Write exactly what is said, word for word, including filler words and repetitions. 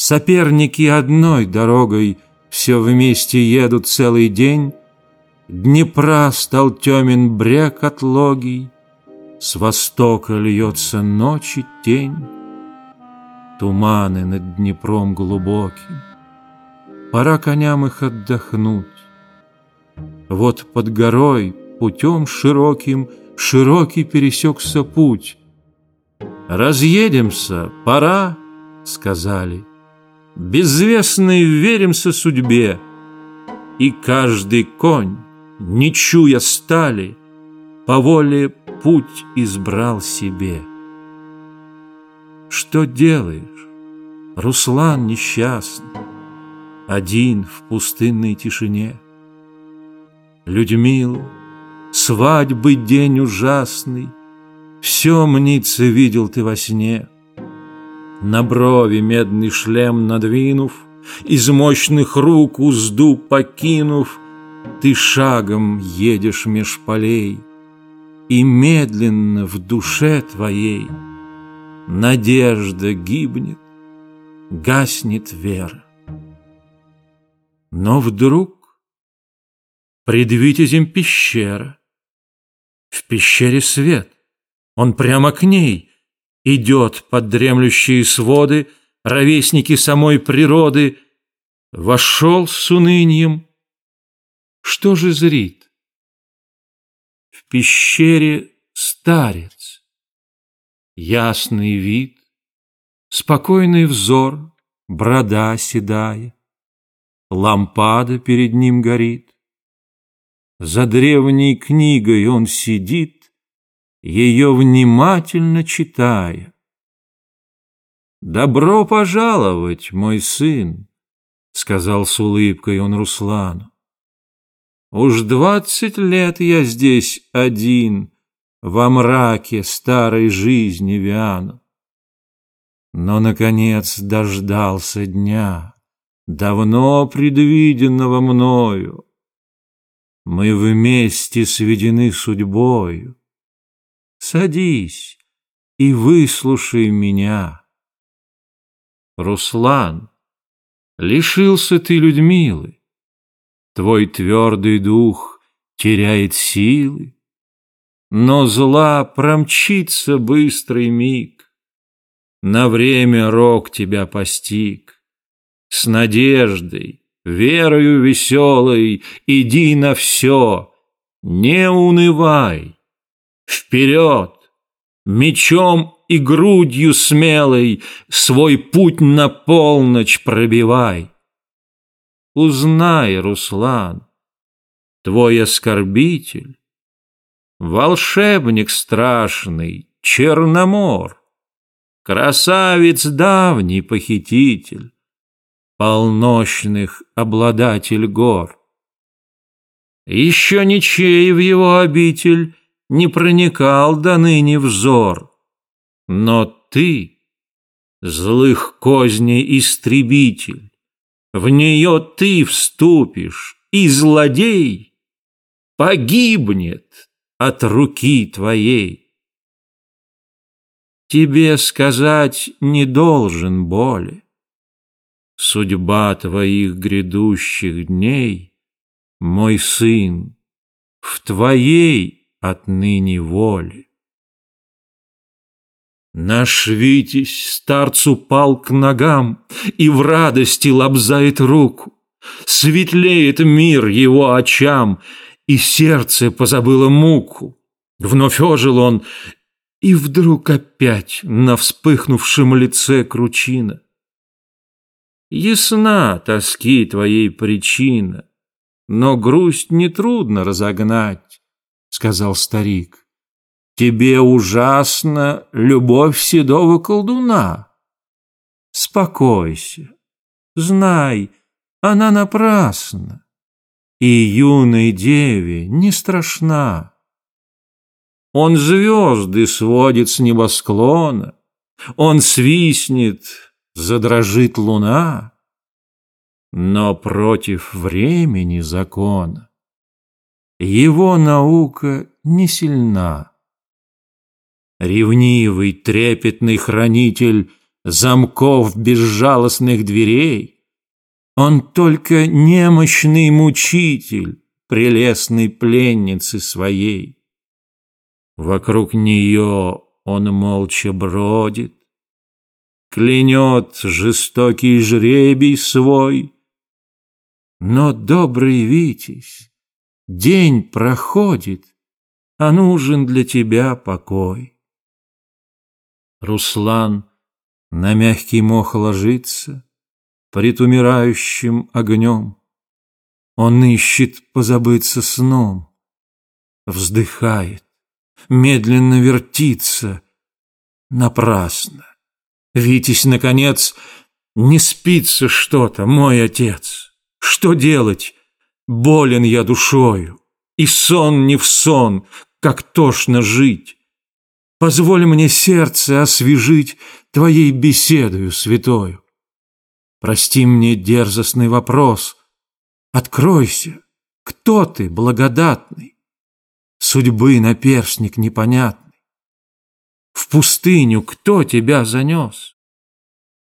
Соперники одной дорогой все вместе едут целый день. Днепра стал темен брег отлогий, с востока льется ночи тень. Туманы над Днепром глубоким, пора коням их отдохнуть. Вот под горой путем широким широкий пересекся путь. «Разъедемся, пора», — сказали, «безвестные веримся судьбе». И каждый конь, не чуя стали, по воле путь избрал себе. Что делаешь, Руслан несчастный, один в пустынной тишине? Людмилу, свадьбы день ужасный, все, мнится, видел ты во сне. На брови медный шлем надвинув, из мощных рук узду покинув, ты шагом едешь меж полей, и медленно в душе твоей надежда гибнет, гаснет вера. Но вдруг пред Витязем пещера, в пещере свет, он прямо к ней идет под дремлющие своды, ровесники самой природы. Вошел с унынием, что же зрит? В пещере старец, ясный вид, спокойный взор, борода седая, лампада перед ним горит. За древней книгой он сидит, ее внимательно читая. «Добро пожаловать, мой сын», — сказал с улыбкой он Руслану. «Уж двадцать лет я здесь один, во мраке старой жизни вяну. Но, наконец, дождался дня, давно предвиденного мною. Мы вместе сведены судьбою. Садись и выслушай меня. Руслан, лишился ты Людмилы, твой твердый дух теряет силы, но зла промчится быстрый миг. На время рок тебя постиг. С надеждой, верою веселой иди на все, не унывай. Вперед, мечом и грудью смелой свой путь на полночь пробивай. Узнай, Руслан, твой оскорбитель, волшебник страшный, Черномор, красавец давний похититель, полночных обладатель гор. Еще ничей в его обитель не проникал до ныне взор, но ты, злых козней истребитель, в нее ты вступишь, и злодей погибнет от руки твоей. Тебе сказать не должен боли, судьба твоих грядущих дней, мой сын, в твоей отныне воле. Наш Витязь старцу пал к ногам и в радости лобзает руку. Светлеет мир его очам, и сердце позабыло муку. Вновь ожил он, и вдруг опять на вспыхнувшем лице кручина. Ясна тоски твоей причина, но грусть нетрудно разогнать, — сказал старик. Тебе ужасна любовь седого колдуна. Спокойся, знай, она напрасна, и юной деве не страшна. Он звезды сводит с небосклона, он свистнет, задрожит луна, но против времени закона его наука не сильна. Ревнивый, трепетный хранитель замков безжалостных дверей. Он только немощный мучитель прелестной пленницы своей. Вокруг нее он молча бродит, клянет жестокий жребий свой. Но, добрый Витязь, день проходит, а нужен для тебя покой. Руслан на мягкий мох ложится пред умирающим огнем. Он ищет позабыться сном, вздыхает, медленно вертится. Напрасно. Витязь, наконец, не спится что-то, мой отец. Что делать? Болен я душою, и сон не в сон, как тошно жить. Позволь мне сердце освежить твоей беседою святою. Прости мне дерзостный вопрос. Откройся, кто ты, благодатный, судьбы наперстник непонятный? В пустыню кто тебя занес?